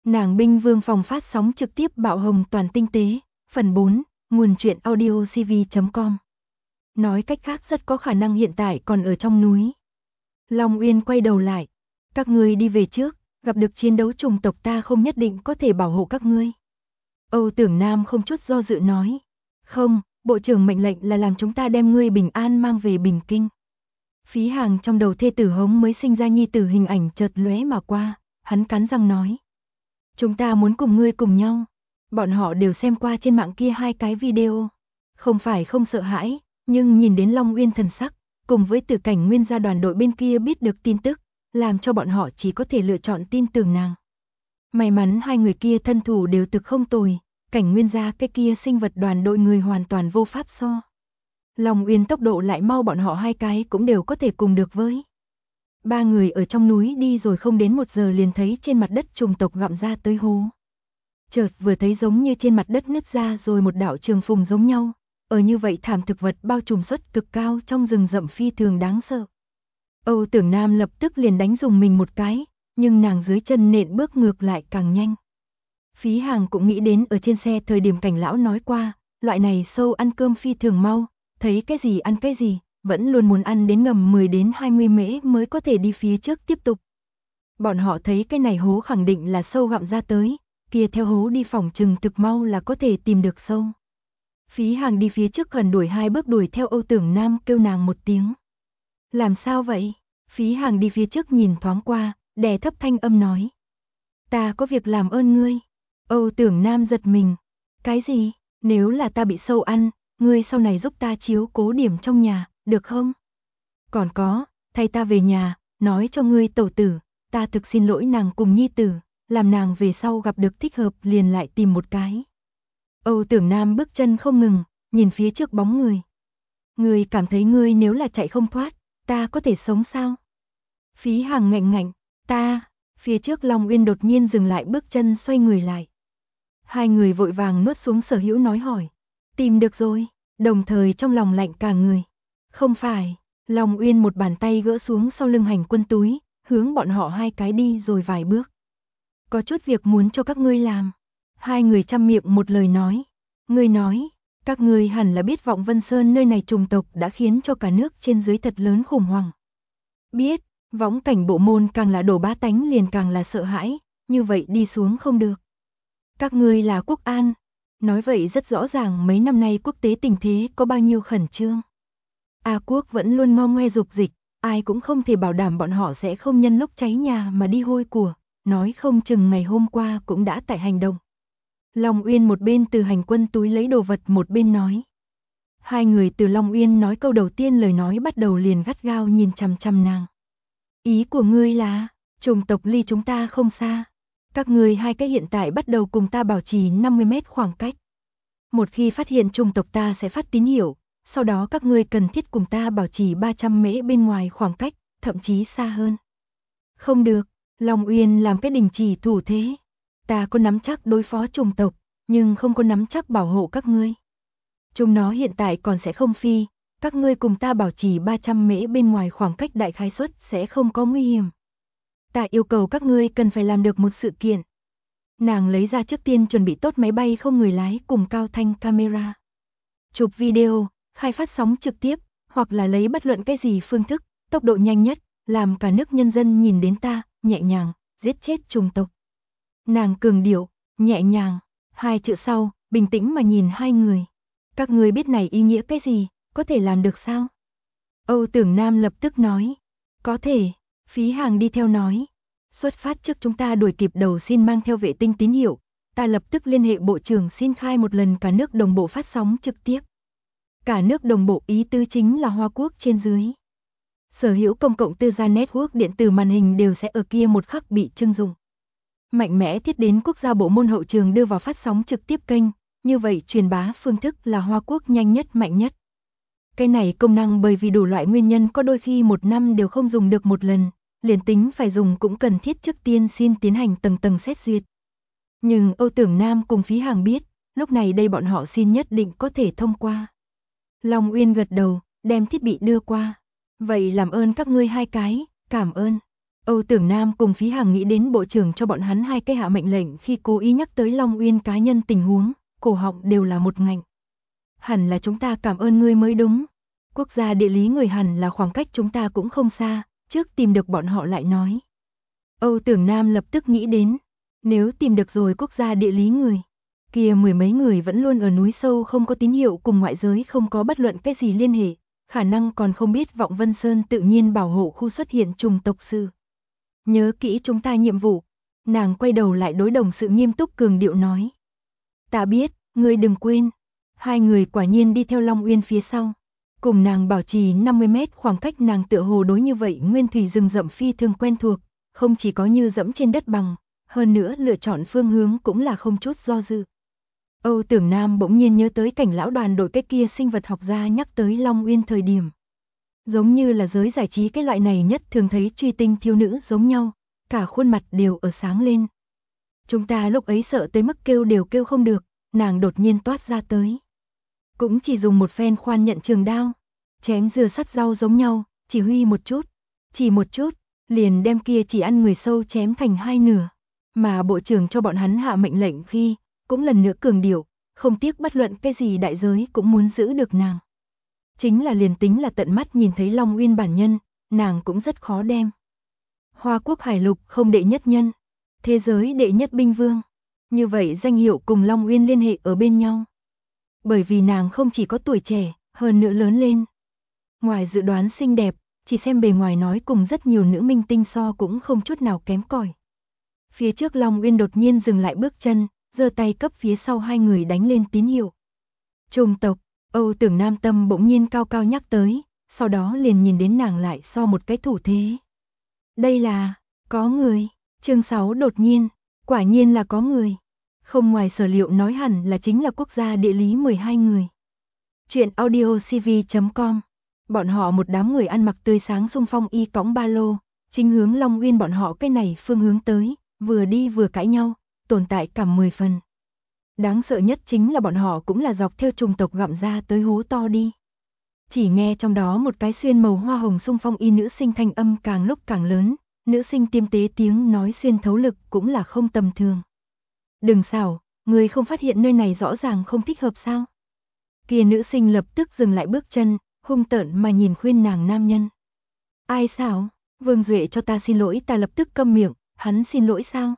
Nàng binh vương phòng phát sóng trực tiếp bạo hồng toàn tinh tế, phần 4, nguồn truyện audiocv.com. Nói cách khác rất có khả năng hiện tại còn ở trong núi. Long Uyên quay đầu lại, các ngươi đi về trước, gặp được chiến đấu chủng tộc ta không nhất định có thể bảo hộ các ngươi. Âu Tưởng Nam không chút do dự nói, không, bộ trưởng mệnh lệnh là làm chúng ta đem ngươi bình an mang về Bình Kinh. Phí Hàng trong đầu thê tử Hống mới sinh ra nhi tử hình ảnh chợt lóe mà qua, hắn cắn răng nói. Chúng ta muốn cùng ngươi cùng nhau. Bọn họ đều xem qua trên mạng kia 2 cái video. Không phải không sợ hãi, nhưng nhìn đến Long Uyên thần sắc, cùng với Tử Cảnh Nguyên gia đoàn đội bên kia biết được tin tức, làm cho bọn họ chỉ có thể lựa chọn tin tưởng nàng. May mắn 2 người kia thân thủ đều thực không tồi, Cảnh Nguyên gia cái kia sinh vật đoàn đội người hoàn toàn vô pháp so. Long Uyên tốc độ lại mau, bọn họ 2 cái cũng đều có thể cùng được với. 3 người ở trong núi đi rồi không đến 1 giờ liền thấy trên mặt đất chủng tộc gặm ra tới hố. Chợt vừa thấy giống như trên mặt đất nứt ra rồi một đạo trường phùng giống nhau, ở như vậy thảm thực vật bao trùm suất cực cao trong rừng rậm phi thường đáng sợ. Âu Tưởng Nam lập tức liền đánh dùng mình một cái, nhưng nàng dưới chân nện bước ngược lại càng nhanh. Phí Hàng cũng nghĩ đến ở trên xe thời điểm Cảnh lão nói qua, loại này sâu ăn cơm phi thường mau, thấy cái gì ăn cái gì, vẫn luôn muốn ăn đến ngầm 10 đến 20 mễ mới có thể đi phía trước tiếp tục. Bọn họ thấy cái này hố khẳng định là sâu gặm ra tới, kia theo hố đi phòng chừng thực mau là có thể tìm được sâu. Phí Hàng đi phía trước gần đuổi 2 bước đuổi theo Âu Tưởng Nam kêu nàng một tiếng. Làm sao vậy? Phí Hàng đi phía trước nhìn thoáng qua, đè thấp thanh âm nói. Ta có việc làm ơn ngươi. Âu Tưởng Nam giật mình. Cái gì? Nếu là ta bị sâu ăn, ngươi sau này giúp ta chiếu cố điểm trong nhà, được không? Còn có, thay ta về nhà, nói cho ngươi tẩu tử, ta thực xin lỗi nàng cùng nhi tử, làm nàng về sau gặp được thích hợp liền lại tìm một cái. Âu Tưởng Nam bước chân không ngừng, nhìn phía trước bóng người. Ngươi cảm thấy ngươi nếu là chạy không thoát, ta có thể sống sao? Phí Hàng ngạnh ngạnh, ta, phía trước Long Uyên đột nhiên dừng lại bước chân xoay người lại. 2 người vội vàng nuốt xuống sở hữu nói hỏi. Tìm được rồi, đồng thời trong lòng lạnh cả người. Không phải, Long Uyên một bàn tay gỡ xuống sau lưng hành quân túi, hướng bọn họ 2 cái đi rồi vài bước. Có chút việc muốn cho các ngươi làm. 2 người chăm miệng một lời nói. Ngươi nói, các ngươi hẳn là biết Vọng Vân Sơn nơi này trùng tộc đã khiến cho cả nước trên dưới thật lớn khủng hoảng. Biết, võng cảnh bộ môn càng là đổ bá tánh liền càng là sợ hãi, như vậy đi xuống không được. Các ngươi là quốc an. Nói vậy rất rõ ràng mấy năm nay quốc tế tình thế có bao nhiêu khẩn trương. A Quốc vẫn luôn mong ngoe dục dịch, ai cũng không thể bảo đảm bọn họ sẽ không nhân lúc cháy nhà mà đi hôi của, nói không chừng ngày hôm qua cũng đã tại hành động. Long Uyên một bên từ hành quân túi lấy đồ vật một bên nói. 2 người từ Long Uyên nói câu đầu tiên lời nói bắt đầu liền gắt gao nhìn chằm chằm nàng. Ý của ngươi là, chủng tộc ly chúng ta không xa. Các ngươi 2 cái hiện tại bắt đầu cùng ta bảo trì 50 mét khoảng cách. Một khi phát hiện chủng tộc ta sẽ phát tín hiệu, sau đó các ngươi cần thiết cùng ta bảo trì 300 mễ bên ngoài khoảng cách, thậm chí xa hơn. Không được, Long Uyên làm cái đình chỉ thủ thế. Ta có nắm chắc đối phó chủng tộc, nhưng không có nắm chắc bảo hộ các ngươi. Chúng nó hiện tại còn sẽ không phi, các ngươi cùng ta bảo trì 300 mễ bên ngoài khoảng cách đại khái suất sẽ không có nguy hiểm. Ta yêu cầu các ngươi cần phải làm được một sự kiện. Nàng lấy ra trước tiên chuẩn bị tốt máy bay không người lái cùng cao thanh camera. Chụp video, khai phát sóng trực tiếp, hoặc là lấy bất luận cái gì phương thức, tốc độ nhanh nhất, làm cả nước nhân dân nhìn đến ta, nhẹ nhàng, giết chết chủng tộc. Nàng cường điệu, nhẹ nhàng, 2 chữ sau, bình tĩnh mà nhìn 2 người. Các ngươi biết này ý nghĩa cái gì, có thể làm được sao? Âu Tưởng Nam lập tức nói, có thể. Phí Hàng đi theo nói, xuất phát trước chúng ta đuổi kịp đầu xin mang theo vệ tinh tín hiệu, ta lập tức liên hệ bộ trưởng xin khai một lần cả nước đồng bộ phát sóng trực tiếp. Cả nước đồng bộ ý tứ chính là Hoa Quốc trên dưới. Sở hữu công cộng tư gia network điện tử màn hình đều sẽ ở kia một khắc bị trưng dụng. Mạnh mẽ thiết đến quốc gia bộ môn hậu trường đưa vào phát sóng trực tiếp kênh, như vậy truyền bá phương thức là Hoa Quốc nhanh nhất mạnh nhất. Cái này công năng bởi vì đủ loại nguyên nhân có đôi khi 1 năm đều không dùng được một lần, liền tính phải dùng cũng cần thiết trước tiên xin tiến hành tầng tầng xét duyệt. Nhưng Âu Tưởng Nam cùng Phí Hàng biết, lúc này đây bọn họ xin nhất định có thể thông qua. Long Uyên gật đầu, đem thiết bị đưa qua. Vậy làm ơn các ngươi 2 cái, cảm ơn. Âu Tưởng Nam cùng Phí Hằng nghĩ đến bộ trưởng cho bọn hắn hai cái hạ mệnh lệnh khi cố ý nhắc tới Long Uyên cá nhân tình huống, cổ họng đều là một ngạnh. Hẳn là chúng ta cảm ơn ngươi mới đúng. Quốc gia địa lý người hẳn là khoảng cách chúng ta cũng không xa, trước tìm được bọn họ lại nói. Âu Tưởng Nam lập tức nghĩ đến, nếu tìm được rồi quốc gia địa lý người, kia mười mấy người vẫn luôn ở núi sâu không có tín hiệu cùng ngoại giới không có bất luận cái gì liên hệ, khả năng còn không biết Vọng Vân Sơn tự nhiên bảo hộ khu xuất hiện trùng tộc sư. Nhớ kỹ chúng ta nhiệm vụ. Nàng quay đầu lại đối đồng sự nghiêm túc cường điệu nói. Ta biết, ngươi đừng quên. Hai người quả nhiên đi theo Long Uyên phía sau. Cùng nàng bảo trì 50 mét khoảng cách, nàng tựa hồ đối như vậy nguyên thủy rừng rậm phi thường quen thuộc, không chỉ có như dẫm trên đất bằng, hơn nữa lựa chọn phương hướng cũng là không chút do dự. Âu Tưởng Nam bỗng nhiên nhớ tới cảnh lão đoàn đội cái kia sinh vật học gia nhắc tới Long Uyên thời điểm. Giống như là giới giải trí cái loại này nhất thường thấy truy tinh thiếu nữ giống nhau, cả khuôn mặt đều ở sáng lên. Chúng ta lúc ấy sợ tới mức kêu đều kêu không được, nàng đột nhiên toát ra tới. Cũng chỉ dùng một phen khoan nhận trường đao, chém dưa sắt rau giống nhau, chỉ huy một chút, chỉ một chút, liền đem kia chỉ ăn người sâu chém thành hai nửa. Mà bộ trưởng cho bọn hắn hạ mệnh lệnh khi, cũng lần nữa cường điệu, không tiếc bất luận cái gì đại giới cũng muốn giữ được nàng. Chính là liền tính là tận mắt nhìn thấy Long Uyên bản nhân, nàng cũng rất khó đem. Hoa Quốc Hải Lục không đệ nhất nhân, thế giới đệ nhất binh vương. Như vậy danh hiệu cùng Long Uyên liên hệ ở bên nhau. Bởi vì nàng không chỉ có tuổi trẻ, hơn nữa lớn lên. Ngoài dự đoán xinh đẹp, chỉ xem bề ngoài nói cùng rất nhiều nữ minh tinh so cũng không chút nào kém cỏi. Phía trước Long Uyên đột nhiên dừng lại bước chân, giơ tay cấp phía sau hai người đánh lên tín hiệu. Trùng tộc, Âu Tưởng Nam tâm bỗng nhiên cao cao nhắc tới, sau đó liền nhìn đến nàng lại so một cái thủ thế. Đây là, có người, chương 6 đột nhiên, quả nhiên là có người. Không ngoài sở liệu nói hẳn là chính là quốc gia địa lý 12 người. Chuyện audiocv.com. Bọn họ một đám người ăn mặc tươi sáng xung phong y cõng ba lô, chính hướng Long Uyên bọn họ cái này phương hướng tới, vừa đi vừa cãi nhau, tồn tại cảm 10 phần. Đáng sợ nhất chính là bọn họ cũng là dọc theo trùng tộc gặm ra tới hố to đi. Chỉ nghe trong đó một cái xuyên màu hoa hồng xung phong y nữ sinh thanh âm càng lúc càng lớn, nữ sinh tiêm tế tiếng nói xuyên thấu lực cũng là không tầm thường. Đừng xảo, người không phát hiện nơi này rõ ràng không thích hợp sao? Kia nữ sinh lập tức dừng lại bước chân, hung tợn mà nhìn khuyên nàng nam nhân. Ai xảo? Vương Duệ cho ta xin lỗi, ta lập tức câm miệng, hắn xin lỗi sao?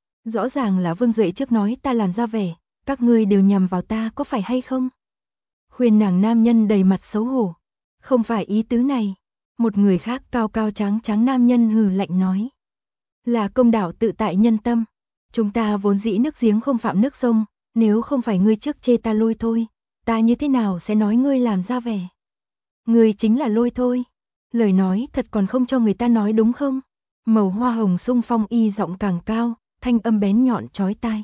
Rõ ràng là Vương Duệ trước nói ta làm ra vẻ, các ngươi đều nhằm vào ta có phải hay không? Khuyên nàng nam nhân đầy mặt xấu hổ. Không phải ý tứ này. Một người khác cao cao tráng tráng nam nhân hừ lạnh nói. Là công đạo tự tại nhân tâm. Chúng ta vốn dĩ nước giếng không phạm nước sông, nếu không phải ngươi trước chê ta lôi thôi, ta như thế nào sẽ nói ngươi làm ra vẻ? Ngươi chính là lôi thôi. Lời nói thật còn không cho người ta nói đúng không? Màu hoa hồng xung phong y giọng càng cao, thanh âm bén nhọn chói tai.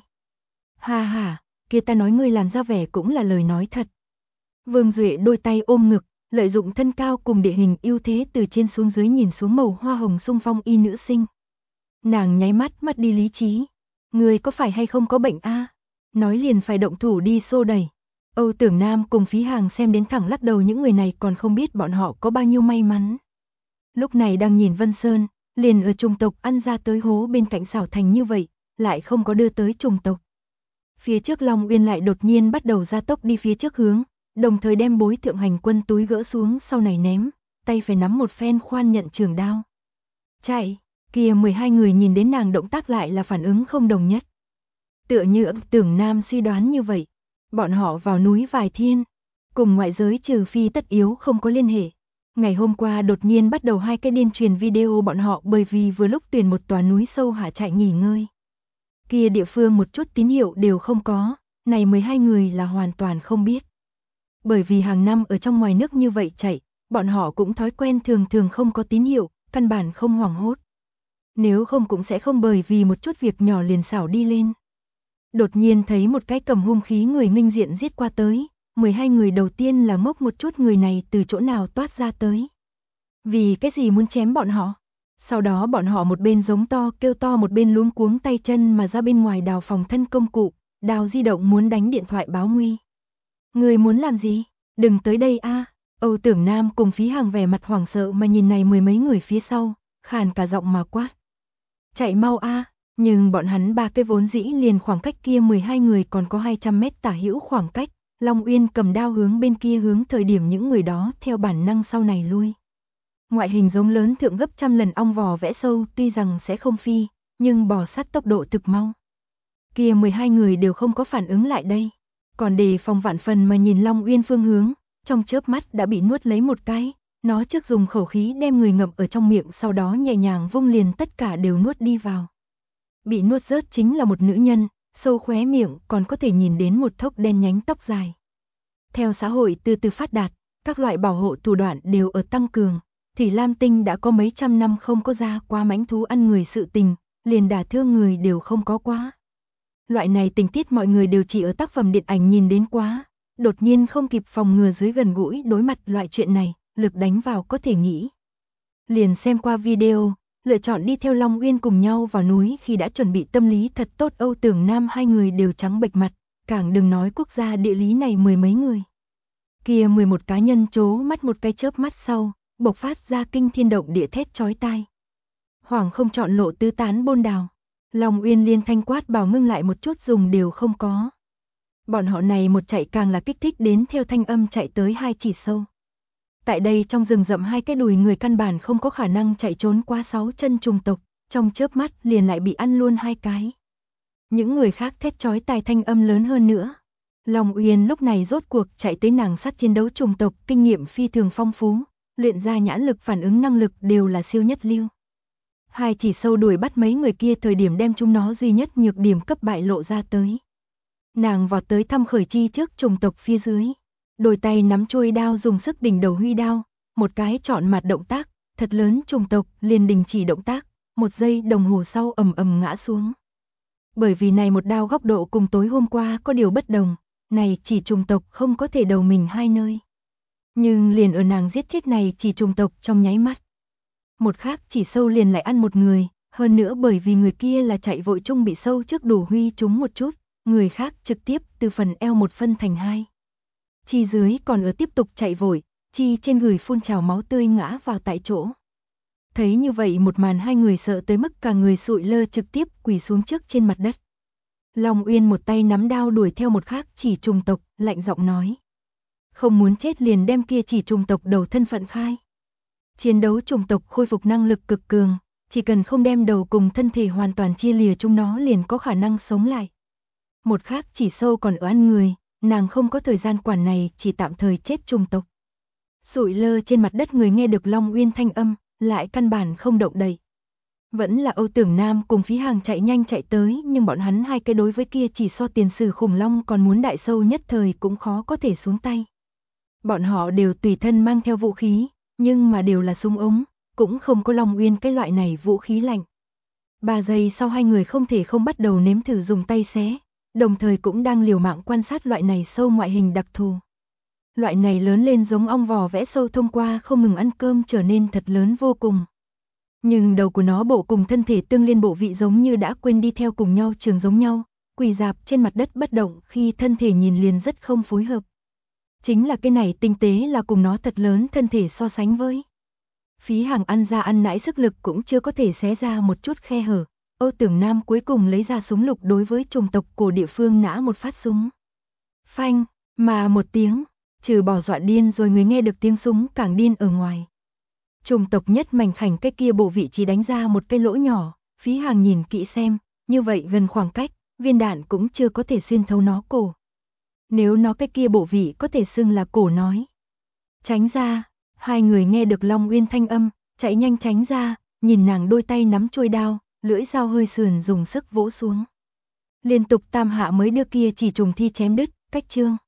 Ha ha, kia ta nói ngươi làm ra vẻ cũng là lời nói thật. Vương Duệ đôi tay ôm ngực, lợi dụng thân cao cùng địa hình ưu thế từ trên xuống dưới nhìn xuống màu hoa hồng xung phong y nữ sinh. Nàng nháy mắt mất đi lý trí. Ngươi có phải hay không có bệnh a? Nói liền phải động thủ đi xô đẩy. Âu Tưởng Nam cùng Phí Hàng xem đến thẳng lắc đầu, những người này còn không biết bọn họ có bao nhiêu may mắn. Lúc này đang nhìn Vân Sơn, liền ở trùng tộc ăn ra tới hố bên cạnh xảo thành như vậy, lại không có đưa tới trùng tộc. Phía trước Long Uyên lại đột nhiên bắt đầu gia tốc đi phía trước hướng, đồng thời đem bối thượng hành quân túi gỡ xuống sau này ném, tay phải nắm một phen khoan nhận trường đao. Chạy, kia 12 người nhìn đến nàng động tác lại là phản ứng không đồng nhất. Tựa như Âu Tưởng Nam suy đoán như vậy, bọn họ vào núi vài thiên, cùng ngoại giới trừ phi tất yếu không có liên hệ. Ngày hôm qua đột nhiên bắt đầu hai cái điên truyền video bọn họ bởi vì vừa lúc tuyển một tòa núi sâu hạ chạy nghỉ ngơi. Kia địa phương một chút tín hiệu đều không có, này 12 người là hoàn toàn không biết. Bởi vì hàng năm ở trong ngoài nước như vậy chạy, bọn họ cũng thói quen thường thường không có tín hiệu, căn bản không hoảng hốt. Nếu không cũng sẽ không bởi vì một chút việc nhỏ liền xảo đi lên. Đột nhiên thấy một cái cầm hung khí người nghênh diện giết qua tới, 12 người đầu tiên là mốc một chút người này từ chỗ nào toát ra tới. Vì cái gì muốn chém bọn họ? Sau đó bọn họ một bên giống to kêu to một bên luống cuống tay chân mà ra bên ngoài đào phòng thân công cụ, đào di động muốn đánh điện thoại báo nguy. Người muốn làm gì? Đừng tới đây a! Âu Tưởng Nam cùng Phí Hàng vẻ mặt hoảng sợ mà nhìn này mười mấy người phía sau, khàn cả giọng mà quát. Chạy mau a! Nhưng bọn hắn ba cái vốn dĩ liền khoảng cách kia 12 người còn có 200 mét tả hữu khoảng cách, Long Uyên cầm đao hướng bên kia hướng thời điểm những người đó theo bản năng sau này lui. Ngoại hình giống lớn thượng gấp trăm lần ong vò vẽ sâu, tuy rằng sẽ không phi, nhưng bò sát tốc độ thực mau. Kia 12 người đều không có phản ứng lại đây, còn đề phòng vạn phần mà nhìn Long Uyên phương hướng, trong chớp mắt đã bị nuốt lấy một cái, nó trước dùng khẩu khí đem người ngậm ở trong miệng, sau đó nhẹ nhàng vung liền tất cả đều nuốt đi vào. Bị nuốt rớt chính là một nữ nhân, sâu khóe miệng còn có thể nhìn đến một thốc đen nhánh tóc dài. Theo xã hội từ từ phát đạt, các loại bảo hộ thủ đoạn đều ở tăng cường, Thủy Lam Tinh đã có mấy trăm năm không có ra qua mãnh thú ăn người sự tình, liền đả thương người đều không có quá. Loại này tình tiết mọi người đều chỉ ở tác phẩm điện ảnh nhìn đến quá, đột nhiên không kịp phòng ngừa dưới gần gũi đối mặt loại chuyện này, lực đánh vào có thể nghĩ. Liền xem qua video, lựa chọn đi theo Long Uyên cùng nhau vào núi khi đã chuẩn bị tâm lý thật tốt Âu Tưởng Nam hai người đều trắng bệch mặt, càng đừng nói quốc gia địa lý này mười mấy người. Kia 11 cá nhân chố mắt một cái chớp mắt sau, bộc phát ra kinh thiên động địa thét chói tai. Hoàng không chọn lộ tứ tán bôn đào, Long Uyên liên thanh quát bảo ngưng lại một chút dùng đều không có. Bọn họ này một chạy càng là kích thích đến theo thanh âm chạy tới hai chỉ sâu. Tại đây trong rừng rậm hai cái đùi người căn bản không có khả năng chạy trốn qua 6 chân trùng tộc, trong chớp mắt liền lại bị ăn luôn hai cái. Những người khác thét chói tai thanh âm lớn hơn nữa. Long Uyên lúc này rốt cuộc chạy tới nàng sát chiến đấu trùng tộc, kinh nghiệm phi thường phong phú, luyện ra nhãn lực phản ứng năng lực đều là siêu nhất lưu. Hai chỉ sâu đuổi bắt mấy người kia thời điểm đem chúng nó duy nhất nhược điểm cấp bại lộ ra tới. Nàng vọt tới thăm khởi chi trước trùng tộc phía dưới. Đôi tay nắm chuôi đao dùng sức đỉnh đầu huy đao, một cái chọn mặt động tác, thật lớn trùng tộc liền đình chỉ động tác, một giây đồng hồ sau ầm ầm ngã xuống. Bởi vì này một đao góc độ cùng tối hôm qua có điều bất đồng, này chỉ trùng tộc không có thể đầu mình hai nơi. Nhưng liền ở nàng giết chết này chỉ trùng tộc trong nháy mắt. Một khác chỉ sâu liền lại ăn một người, hơn nữa bởi vì người kia là chạy vội chung bị sâu trước đủ huy trúng một chút, người khác trực tiếp từ phần eo một phân thành hai. Chi dưới còn ở tiếp tục chạy vội, chi trên người phun trào máu tươi ngã vào tại chỗ. Thấy như vậy một màn hai người sợ tới mức cả người sụi lơ trực tiếp quỳ xuống trước trên mặt đất. Long Uyên một tay nắm đao đuổi theo một khác chỉ trùng tộc, lạnh giọng nói. Không muốn chết liền đem kia chỉ trùng tộc đầu thân phận khai. Chiến đấu trùng tộc khôi phục năng lực cực cường, chỉ cần không đem đầu cùng thân thể hoàn toàn chia lìa chúng nó liền có khả năng sống lại. Một khác chỉ sâu còn ở ăn người, nàng không có thời gian quản này, chỉ tạm thời chết trùng tộc. Sụi lơ trên mặt đất người nghe được Long Uyên thanh âm, lại căn bản không động đậy. Vẫn là Âu Tưởng Nam cùng Phí Hàng chạy nhanh chạy tới, nhưng bọn hắn hai cái đối với kia chỉ so tiền sử khủng long còn muốn đại sâu nhất thời cũng khó có thể xuống tay. Bọn họ đều tùy thân mang theo vũ khí, nhưng mà đều là súng ống, cũng không có Long Uyên cái loại này vũ khí lạnh. 3 giây sau hai người không thể không bắt đầu nếm thử dùng tay xé, đồng thời cũng đang liều mạng quan sát loại này sâu ngoại hình đặc thù. Loại này lớn lên giống ong vò vẽ sâu thông qua không ngừng ăn cơm trở nên thật lớn vô cùng. Nhưng đầu của nó bộ cùng thân thể tương liên bộ vị giống như đã quên đi theo cùng nhau trường giống nhau, quỳ dạp trên mặt đất bất động khi thân thể nhìn liền rất không phối hợp. Chính là cái này tinh tế là cùng nó thật lớn thân thể so sánh với. Phí Hàng ăn ra ăn nãi sức lực cũng chưa có thể xé ra một chút khe hở. Âu Tưởng Nam cuối cùng lấy ra súng lục đối với trùng tộc cổ địa phương nã một phát súng. Phanh, mà một tiếng, trừ bỏ dọa điên rồi người nghe được tiếng súng càng điên ở ngoài. Trùng tộc nhất mảnh khảnh cái kia bộ vị chỉ đánh ra một cái lỗ nhỏ, Phí Hàng nhìn kỹ xem, như vậy gần khoảng cách, viên đạn cũng chưa có thể xuyên thấu nó cổ. Nếu nó cái kia bộ vị có thể xưng là cổ nói. Tránh ra, hai người nghe được Long Uyên thanh âm, chạy nhanh tránh ra, nhìn nàng đôi tay nắm chuôi đao, lưỡi dao hơi sườn dùng sức vỗ xuống. Liên tục tam hạ mới đưa kia chỉ trùng thi chém đứt, cách chương.